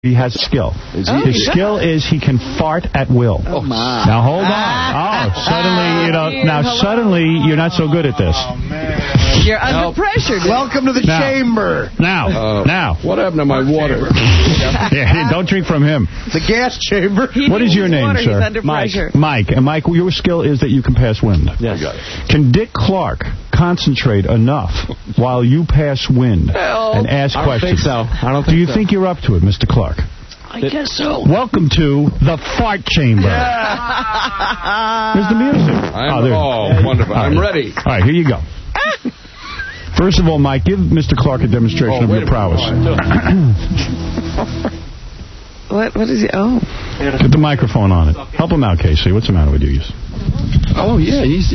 He has skill. His skill is he can fart at will. Oh, my. Now, hold on. Suddenly you're not so good at this. Oh, man. You're under pressure. Welcome to the chamber. Now. What happened to my water? Yeah, don't drink from him. The gas chamber. What is your name, sir? He's under pressure. Mike. And Mike, your skill is that you can pass wind. Yes. Can Dick Clark concentrate enough while you pass wind and ask questions? I don't think so. Do you think you're up to it, Mr. Clark? I guess so. Welcome to the Fart Chamber. Where's the music? Wonderful. I'm ready. All right, here you go. First of all, Mike, give Mr. Clark a demonstration of your prowess. What is he? Oh. Get the microphone on it. Help him out, Casey. What's the matter with you? Oh, yeah, he's...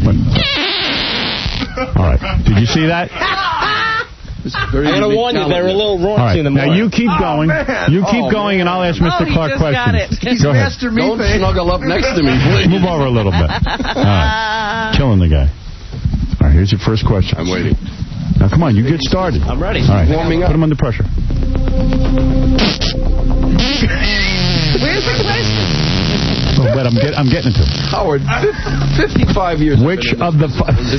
All right. Did you see that? I'm going to warn you, they're a little raunchy in the morning. Now, you keep going. You keep going, and I'll ask Mr. Clark questions. Go ahead. Don't snuggle up next to me, please. Move over a little bit. All right. Killing the guy. All right, here's your first question. I'm waiting. Now, come on, you get started. I'm ready. All right. Warming up. Put him under pressure. Where's the question? Oh, but I'm getting it to him. Howard, 55 years. Which of the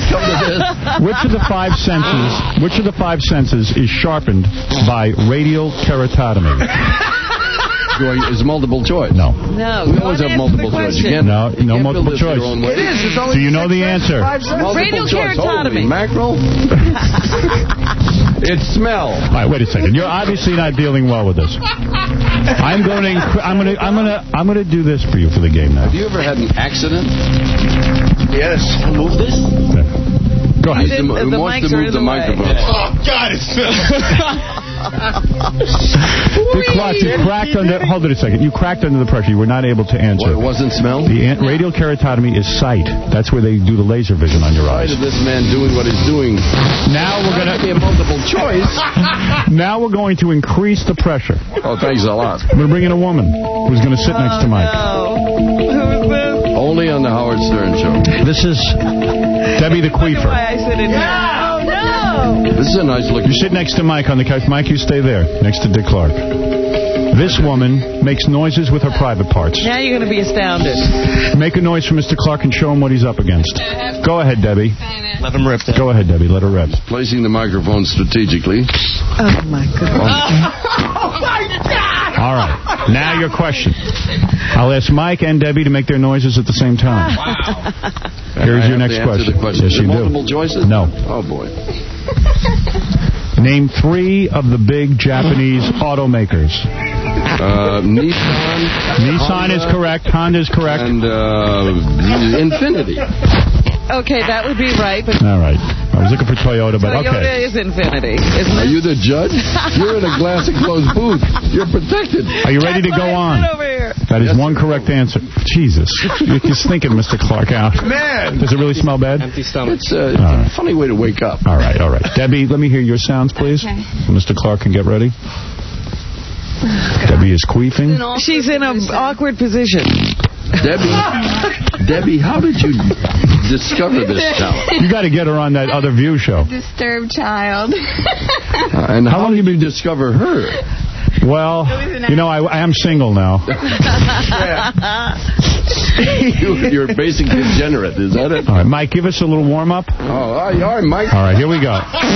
five senses is sharpened by radial keratotomy? Is multiple choice? No. No. We always have multiple choice. No multiple choice. It is. There's only Do you know the answer? Radial keratotomy. Mackerel? It's smell. All right, wait a second. You're obviously not dealing well with this. I'm going to do this for you for the game now. Have you ever had an accident? Yes. Move this? Yeah. Go ahead. He wants to move the microphone. Oh, God, it's Dick Clark, you cracked under... Hold it a second. You cracked under the pressure. You were not able to answer. What, it wasn't smell? The radial keratotomy is sight. That's where they do the laser vision on your eyes. Of this man doing what he's doing. Now we're going to... be a multiple choice. Now we're going to increase the pressure. Oh, thanks a lot. We're going to bring in a woman who's going to sit next to Mike. No. Who is this? Only on the Howard Stern Show. This is Debbie the Queefer. Why I sit in here. Oh, no. This is a nice look. You sit next to Mike on the couch. Mike, you stay there, next to Dick Clark. This woman makes noises with her private parts. Now you're going to be astounded. Make a noise for Mr. Clark and show him what he's up against. Go ahead, Debbie. Let him rip. Go ahead, Debbie. Let her rip. Placing the microphone strategically. Oh, my goodness. Oh, my God! All right. Now your question. I'll ask Mike and Debbie to make their noises at the same time. Wow. Here's your next question. Yes, you do. Multiple choices? No. Oh, boy. Name 3 of the big Japanese automakers. Nissan. Nissan is correct. Honda is correct. And Infinity. Okay, that would be right. But All right. I was looking for Toyota, but Toyota okay. is Infinity, isn't it? Are you the judge? You're in a glass enclosed booth. You're protected. Are you ready to go on? Over here. That is one correct answer. Jesus. You're stinking Mr. Clark out. Man. Does it really smell bad? Empty stomach. It's a funny way to wake up. All right. Debbie, let me hear your sounds, please. Okay. Mr. Clark can get ready. Debbie is queefing. She's in an awkward position. Debbie, how did you discover this talent? You got to get her on that other View show. Disturbed child. And how long did you discover her? Well, I am single now. You're a basic degenerate, is that it? All right, Mike, give us a little warm-up. All right, Mike. All right, here we go.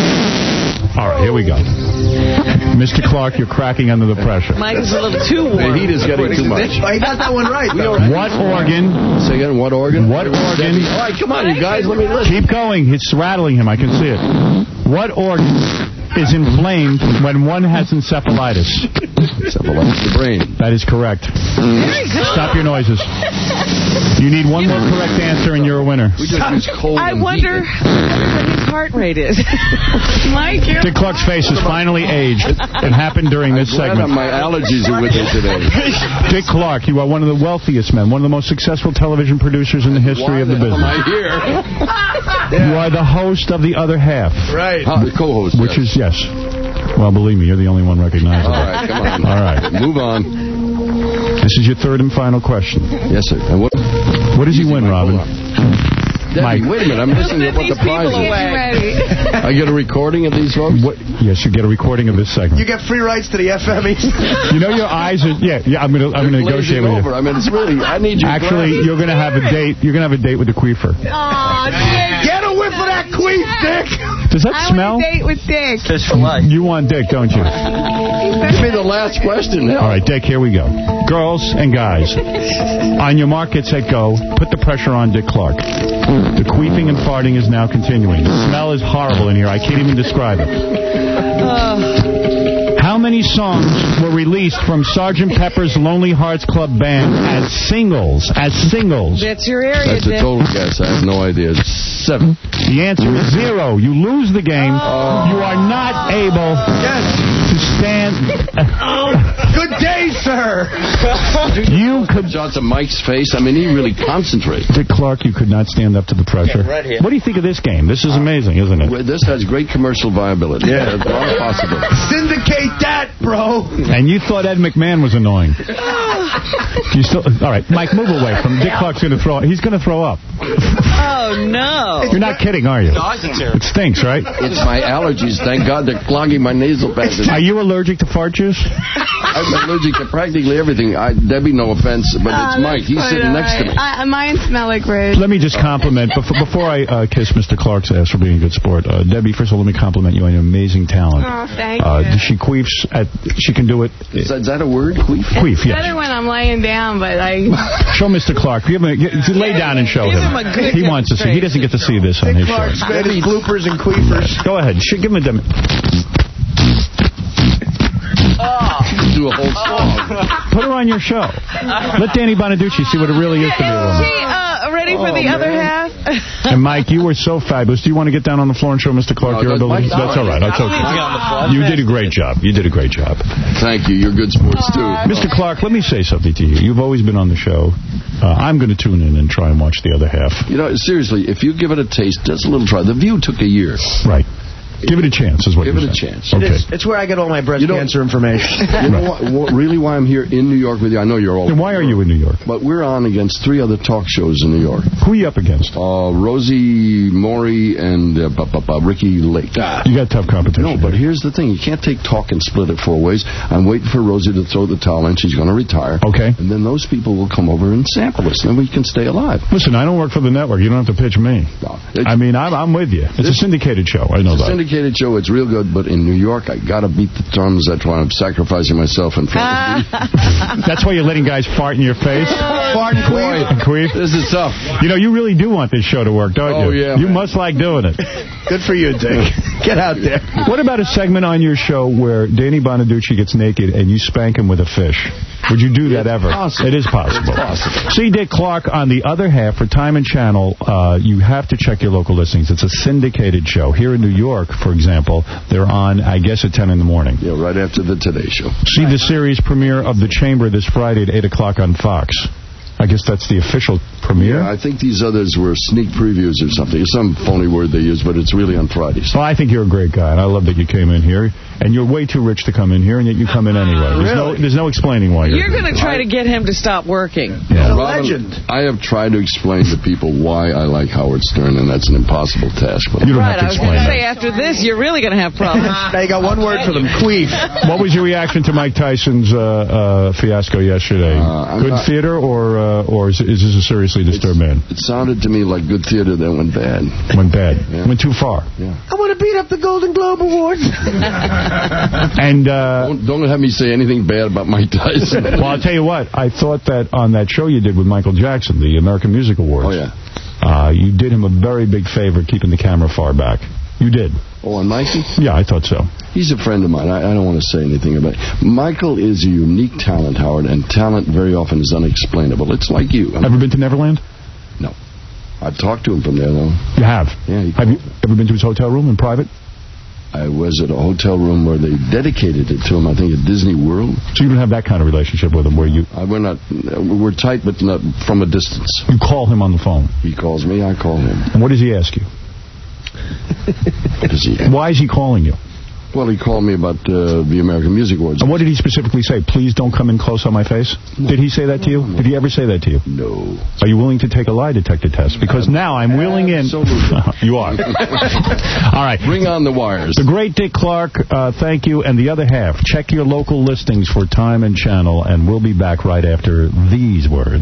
Mr. Clark, you're cracking under the pressure. Mike is a little too warm. The heat is getting too much. He got that one right, though. What organ? Say again, what organ? What organ? All right, come on, you guys, let me listen. Keep going. It's rattling him. I can see it. What organ is inflamed when one has encephalitis? Encephalitis, the brain. That is correct. Stop your noises. You need one more correct answer and you're a winner. I wonder what his heart rate is. Mike, Dick Clark's face is finally aged. It happened during this segment. My allergies are with me today. Dick Clark, you are one of the wealthiest men, one of the most successful television producers in the history of the business. Why am I here? You are the host of The Other Half. Right. The co-host. Which is, yes. Well, believe me, you're the only one recognizing it. All right, come on. All right. Move on. This is your third and final question. Yes, sir. And what does he win, Robin? Mike. Wait a minute. I'm listening to what the prize is. I get a recording of these folks? Yes, you get a recording of this segment. You get free rights to the FM East. You know your eyes are... Yeah, I'm gonna negotiate with you. I mean, it's really... I need you. Actually, you're going to have a date. You're going to have a date with the queefer. Aw, Dick. Get a whiff of that queef, Dick. Does that smell? I want a date with Dick. Fish for life. You want Dick, don't you? Give me the last question now. All right, Dick, here we go. Girls and guys, on your mark, get set, go. Put the pressure on Dick Clark. The queefing and farting is now continuing. The smell is horrible in here. I can't even describe it. How many songs were released from Sgt. Pepper's Lonely Hearts Club Band as singles? That's your area, That's a Dick. total guess. I have no idea. 7. The answer is 0. You lose the game. You are not able to stand... Good day, sir. You could... Shots of Mike's face. I mean, he really concentrates. Dick Clark, you could not stand up to the pressure. Yeah, right here. What do you think of this game? This is amazing, isn't it? This has great commercial viability. Yeah, there's a lot of possibilities. Syndicate that, bro. And you thought Ed McMahon was annoying. You still... All right, Mike, move away from... Dick Clark's going to throw... He's going to throw up. Oh, no. You're not kidding, are you? It stinks, right? It's my allergies. Thank God they're clogging my nasal passages. Are you allergic to fart juice? I'm allergic to practically everything. Debbie, no offense, but it's Mike. He's sitting next to me. Mine smell like red. Let me just compliment, before I kiss Mr. Clark's ass for being a good sport, Debbie, first of all, let me compliment you on your amazing talent. Oh, thank you. She queefs, she can do it. Is that a word, queef? Queef, yes. Better when I'm laying down, but I... Show Mr. Clark. Lay down and show him. He wants to see. He doesn't get to see this on his show. Clark's made his bloopers and queefers. Go ahead. Give him a demo. Do a whole song. Put her on your show. Let Danny Bonaducci see what it really is to be a woman. Is she ready for the other half? And Mike, you were so fabulous. Do you want to get down on the floor and show Mr. Clark your ability? That's all right. That's okay. You did a great job. You did a great job. Thank you. You're good sports, too. Mr. Clark, let me say something to you. You've always been on the show. I'm going to tune in and try and watch the other half. You know, seriously, if you give it a taste, just a little try. The View took a year. Right. Give it a chance, is what Give you're it saying. a chance. Okay. It's where I get all my breast cancer information. You know really why I'm here in New York with you? I know you're all... And why are you in New York? But we're on against 3 other talk shows in New York. Who are you up against? Rosie Maury and Ricky Lake. You got tough competition. No, but here's the thing. You can't take talk and split it 4 ways. I'm waiting for Rosie to throw the towel in. She's going to retire. Okay. And then those people will come over and sample us, and then we can stay alive. Listen, I don't work for the network. You don't have to pitch me. No, I mean, I'm with you. It's a syndicated show. I know that. Syndicated show. It's real good, but in New York, I got to beat the drums. That's why I'm sacrificing myself in front of you. That's why you're letting guys fart in your face? Fart and queef. And queef? This is tough. You know, you really do want this show to work, don't you? Oh, yeah. You must like doing it. Good for you, Dick. Get out there. What about a segment on your show where Danny Bonaducci gets naked and you spank him with a fish? Would you do that ever? Possible. It is possible. It's possible. See Dick Clark on the other half for Time and Channel. You have to check your local listings. It's a syndicated show. Here in New York, for example, they're on, I guess, at 10 in the morning. Yeah, right after the Today Show. See the series premiere of The Chamber this Friday at 8 o'clock on Fox. I guess that's the official premiere? Yeah, I think these others were sneak previews or something. It's some phony word they use, but it's really on Fridays. Well, I think you're a great guy, and I love that you came in here. And you're way too rich to come in here, and yet you come in anyway. There's no explaining why You're going to try to get him to stop working. Yeah. Robin, I have tried to explain to people why I like Howard Stern, and that's an impossible task. But You don't Right, have to I was going explain to say, that. after this, you're really going to have problems. Now you got one word for them, queef. What was your reaction to Mike Tyson's fiasco yesterday? Good theater, or is this a seriously disturbed man? It sounded to me like good theater that went bad. Went bad. Yeah. Went too far. Yeah. I want to beat up the Golden Globe Awards. And Don't have me say anything bad about Mike Tyson. well, I'll tell you what. I thought that on that show you did with Michael Jackson, the American Music Awards. Oh, yeah. You did him a very big favor keeping the camera far back. You did. Oh, and Mikey? Yeah, I thought so. He's a friend of mine. I don't want to say anything about it. Michael is a unique talent, Howard, and talent very often is unexplainable. It's like you. Ever been to Neverland? No. I've talked to him from there, though. You have? Yeah. Have you ever been to his hotel room in private? I was at a hotel room where they dedicated it to him, I think, at Disney World. So you don't have that kind of relationship with him where you... We're tight, but not from a distance. You call him on the phone. He calls me, I call him. And what does he ask you? What does he Why is he calling you? Well, he called me about the American Music Awards. And what did he specifically say? Please don't come in close on my face? No. Did he say that to you? Did he ever say that to you? No. Are you willing to take a lie detector test? Because now I'm wheeling in... You are. All right. Bring on the wires. The great Dick Clark, thank you. And the other half, check your local listings for time and channel, and we'll be back right after these words.